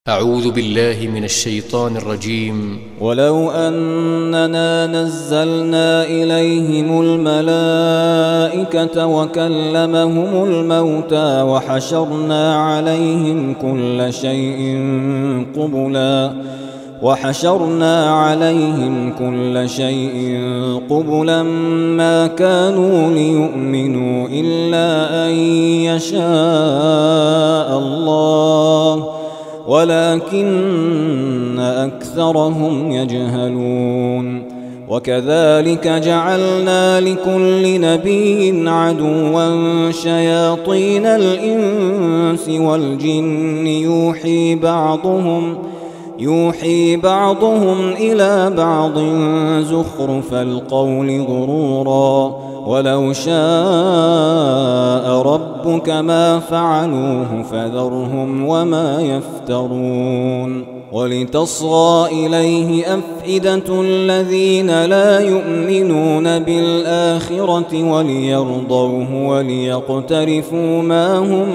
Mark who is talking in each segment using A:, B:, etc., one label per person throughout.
A: أعوذ بالله من الشيطان الرجيم.
B: ولو أننا نزلنا إليهم الملائكة وكلمهم الموتى وحشرنا عليهم كل شيء قبلا ما كانوا ليؤمنوا إلا أن يشاء الله ولكن أكثرهم يجهلون. وكذلك جعلنا لكل نبي عدوا شياطين الإنس والجن يوحي بعضهم إلى بعض زخرف القول غرورا ولو شاء ربك ما فعلوه فذرهم وما يفترون. ولتصغى إليه أفئدة الذين لا يؤمنون بالآخرة وليرضوه وليقترفوا ما هم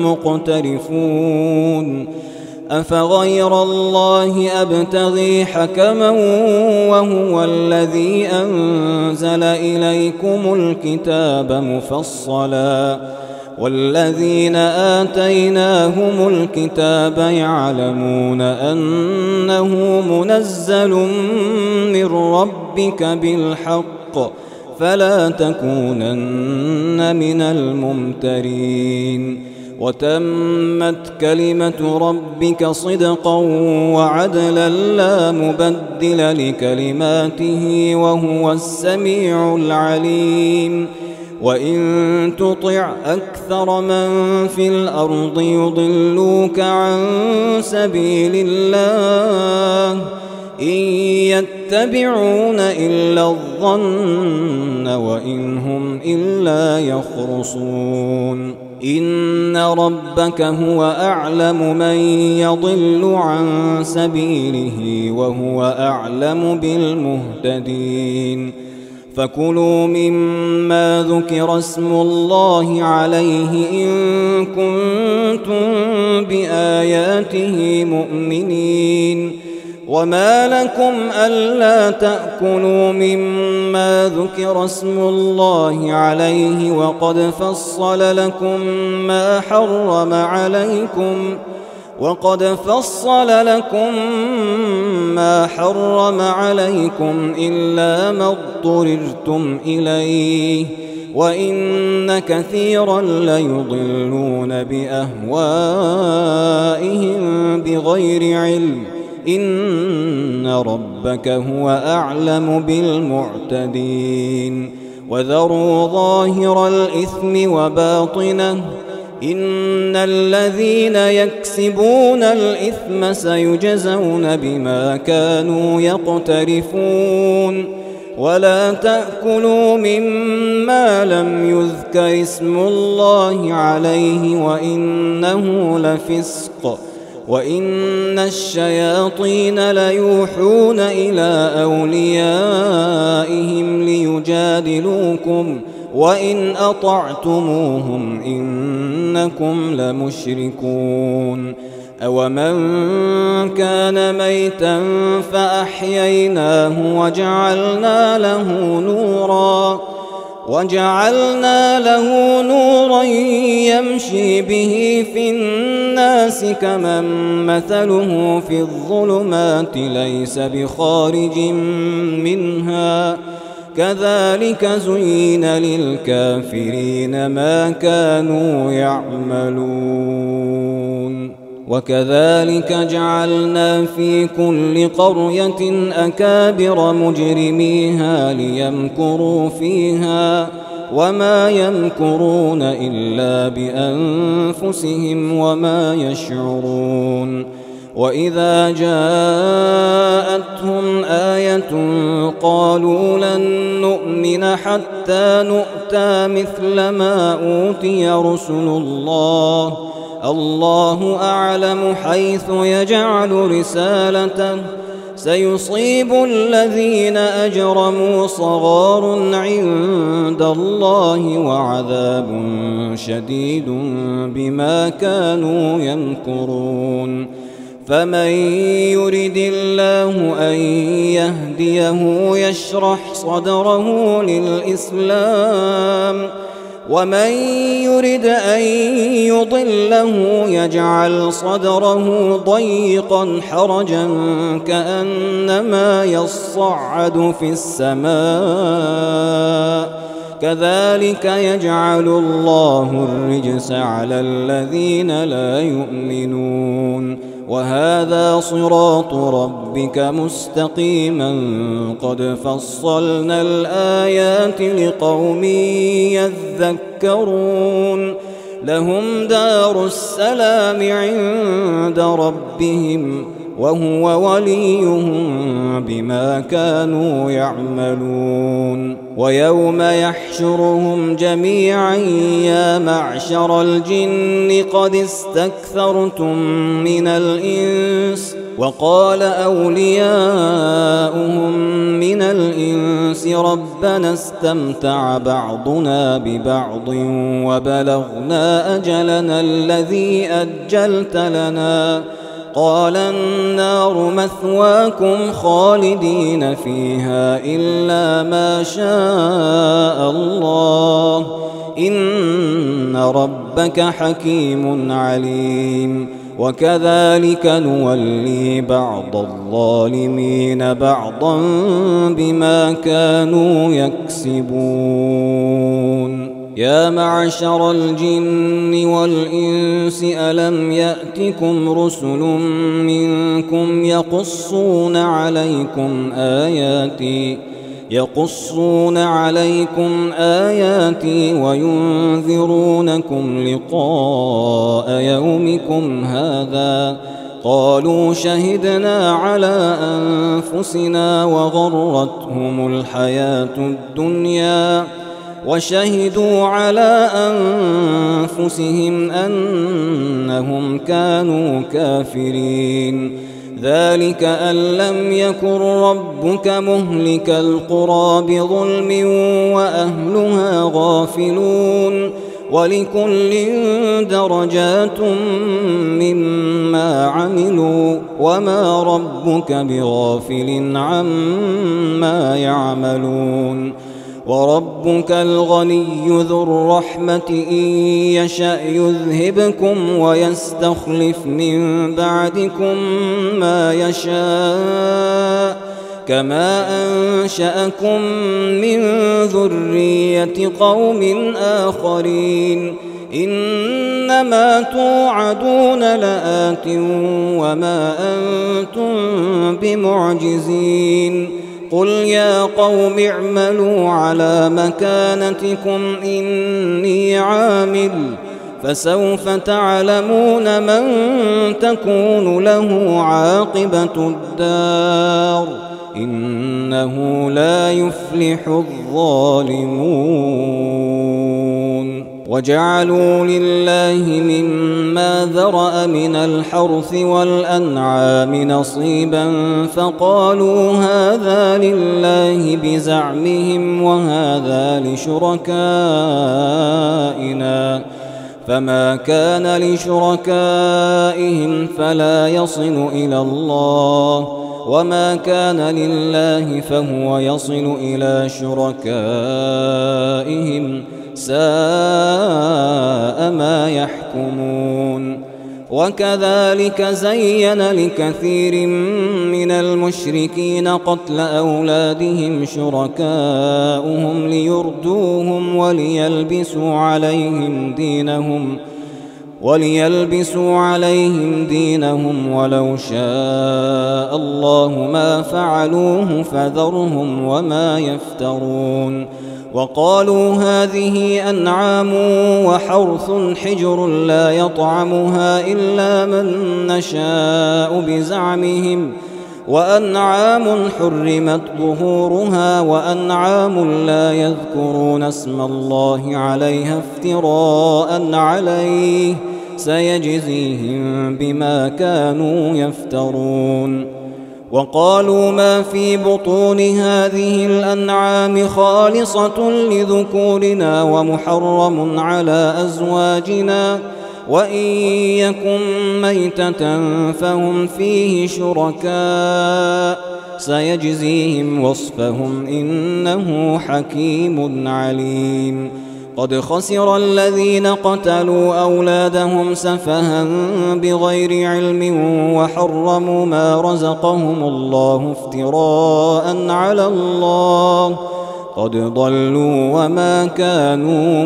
B: مقترفون. أفغير الله أبتغي حكما وهو الذي أنزل إليكم الكتاب مفصلا والذين آتيناهم الكتاب يعلمون أنه منزل من ربك بالحق فلا تكونن من الممترين. وتمت كلمة ربك صدقا وعدلا لا مبدل لكلماته وهو السميع العليم. وإن تطع أكثر من في الأرض يضلوك عن سبيل الله إن يتبعون إلا الظن وإن هم إلا يخرصون. إن ربك هو أعلم من يضل عن سبيله وهو أعلم بالمهتدين. فكلوا مما ذكر اسم الله عليه إن كنتم بآياته مؤمنين. وما لكم ألا تأكلوا مما ذكر اسم الله عليه وقد فصل لكم ما حرم عليكم إلا ما اضطررتم إليه وإن كثيرا ليضلون بأهوائهم بغير علم إن ربك هو أعلم بالمعتدين. وذروا ظاهر الإثم وباطنه إن الذين يكسبون الإثم سيجزون بما كانوا يقترفون. ولا تأكلوا مما لم يذكر اسم الله عليه وإنه لفسق وإن الشياطين ليوحون إلى أوليائهم ليجادلوكم وإن أطعتموهم إنكم لمشركون. أومن كان ميتا فأحييناه وجعلنا له نورا يمشي به في الناس كمن مثله في الظلمات ليس بخارج منها كذلك زين للكافرين ما كانوا يعملون. وكذلك جعلنا في كل قرية أكابر مجرميها ليمكروا فيها وما يمكرون إلا بأنفسهم وما يشعرون. وإذا جاءتهم آية قالوا لن نؤمن حتى نؤتى مثل ما أوتي رسل الله الله أعلم حيث يجعل رسالته سيصيب الذين أجرموا صغار عند الله وعذاب شديد بما كانوا يمكرون فمن يرد الله أن يهديه يشرح صدره للإسلام ومن يرد أن يضله يجعل صدره ضيقا حرجا كأنما يصعد في السماء كذلك يجعل الله الرجس على الذين لا يؤمنون وهذا صراط ربك مستقيما قد فصلنا الآيات لقوم يذكرون لهم دار السلام عند ربهم وهو وليهم بما كانوا يعملون ويوم يحشرهم جميعا يا معشر الجن قد استكثرتم من الإنس وقال أولياؤهم من الإنس ربنا استمتع بعضنا ببعض وبلغنا أجلنا الذي أجلت لنا قال النار مثواكم خالدين فيها إلا ما شاء الله إن ربك حكيم عليم وكذلك نولي بعض الظالمين بعضا بما كانوا يكسبون يا معشر الجن والإنس ألم يأتكم رسل منكم يقصون عليكم آياتي وينذرونكم لقاء يومكم هذا قالوا شهدنا على أنفسنا وغرتهم الحياة الدنيا وشهدوا على أنفسهم أنهم كانوا كافرين ذلك أن لم يكن ربك مهلك القرى بظلم وأهلها غافلون ولكل درجات مما عملوا وما ربك بغافل عما يعملون وربك الغني ذو الرحمة إن يشأ يذهبكم ويستخلف من بعدكم ما يشاء كما أنشأكم من ذرية قوم آخرين إنما توعدون لآت وما أنتم بمعجزين قل يا قوم اعملوا على مكانتكم إني عامل فسوف تعلمون من تكون له عاقبة الدار إنه لا يفلح الظالمون وجعلوا لله مما ذرأ من الحرث والأنعام نصيبا فقالوا هذا لله بزعمهم وهذا لشركائنا فما كان لشركائهم فلا يصل إلى الله وما كان لله فهو يصل إلى شركائهم ساء ما يحكمون وكذلك زين لكثير من المشركين قتل أولادهم شركاؤهم ليردوهم وليلبسوا عليهم دينهم ولو شاء الله ما فعلوه فذرهم وما يفترون وقالوا هذه أنعام وحرث حجر لا يطعمها إلا من نشاء بزعمهم وأنعام حرمت ظهورها وأنعام لا يذكرون اسم الله عليها افتراء عليه سيجزيهم بما كانوا يفترون وقالوا ما في بطون هذه الأنعام خالصة لذكورنا ومحرم على أزواجنا وإن يكن ميتة فهم فيه شركاء سيجزيهم وصفهم إنه حكيم عليم. قد خسر الذين قتلوا أولادهم سفها بغير علم وحرموا ما رزقهم الله افتراء على الله قد ضلوا وما كانوا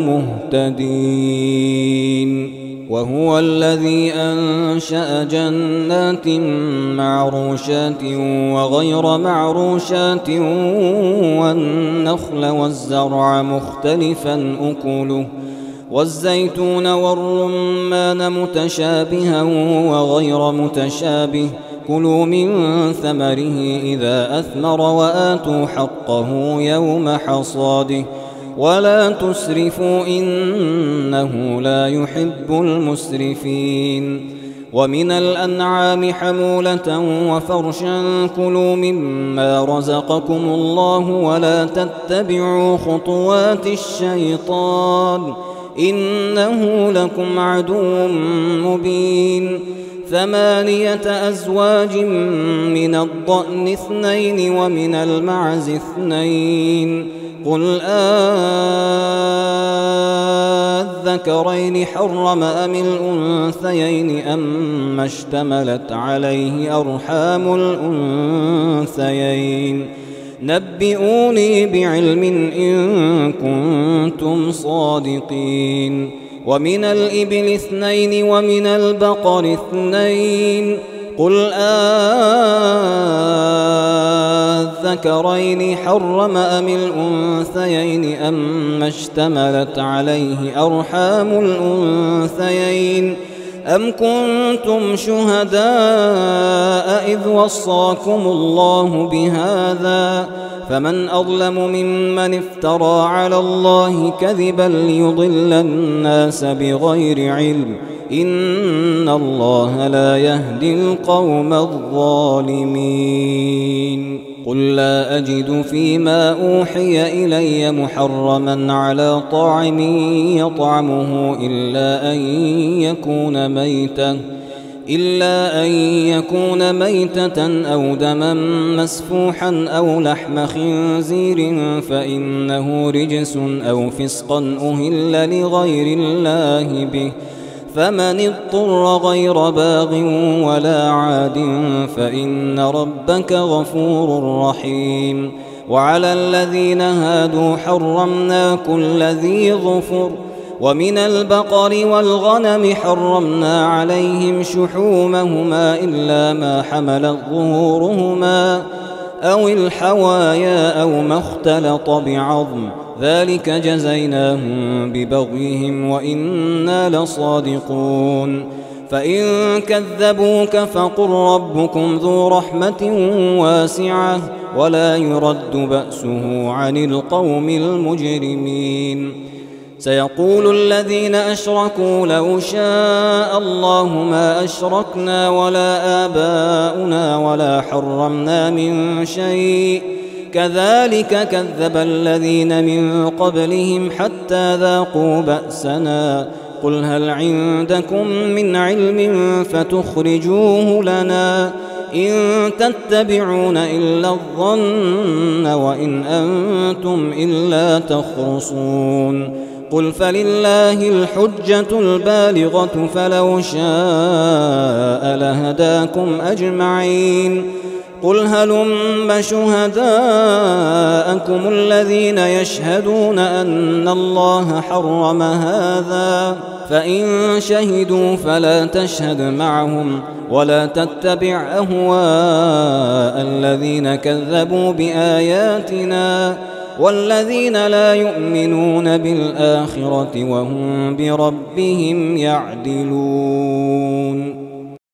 B: مهتدين. وهو الذي أنشأ جنات معروشات وغير معروشات والنخل والزرع مختلفا أكله والزيتون والرمان متشابها وغير متشابه كلوا من ثمره إذا أثمر وآتوا حقه يوم حصاده ولا تسرفوا إنه لا يحب المسرفين. ومن الأنعام حمولة وفرشا كلوا مما رزقكم الله ولا تتبعوا خطوات الشيطان إنه لكم عدو مبين. 8 أزواج من الضأن 2 ومن المعز 2 قل أذكرين حرم أم الأنثيين أما اشتملت عليه أرحام الأنثيين نبئوني بعلم إن كنتم صادقين. ومن الإبل 2 ومن البقر 2 قل أذكرين حرم أم الأنثيين أما اشتملت عليه أرحام الأنثيين أم كنتم شهداء إذ وصاكم الله بهذا فمن أظلم ممن افترى على الله كذبا ليضل الناس بغير علم إن الله لا يهدي القوم الظالمين. قل لا أجد فيما أوحي إلي محرما على طاعم يطعمه إلا أن يكون ميتة أو دما مسفوحا أو لحم خنزير فإنه رجس أو فسقا أهل لغير الله به فمن اضطر غير باغ ولا عاد فإن ربك غفور رحيم. وعلى الذين هادوا حرمنا كل ذي ظفر ومن البقر والغنم حرمنا عليهم شحومهما إلا ما حملت ظهورهما أو الحوايا أو ما اختلط بعظم ذلك جزيناهم ببغيهم وإنا لصادقون. فإن كذبوك فقل ربكم ذو رحمة واسعة ولا يرد بأسه عن القوم المجرمين. سيقول الذين أشركوا لو شاء الله ما أشركنا ولا آباؤنا ولا حرمنا من شيء كذلك كذب الذين من قبلهم حتى ذاقوا بأسنا قل هل عندكم من علم فتخرجوه لنا إن تتبعون إلا الظن وإن أنتم إلا تخرصون. قل فلله الحجة البالغة فلو شاء لهداكم أجمعين. قل هلم شهداءكم الذين يشهدون أن الله حرم هذا فإن شهدوا فلا تشهد معهم ولا تتبع أهواء الذين كذبوا بآياتنا والذين لا يؤمنون بالآخرة وهم بربهم يعدلون.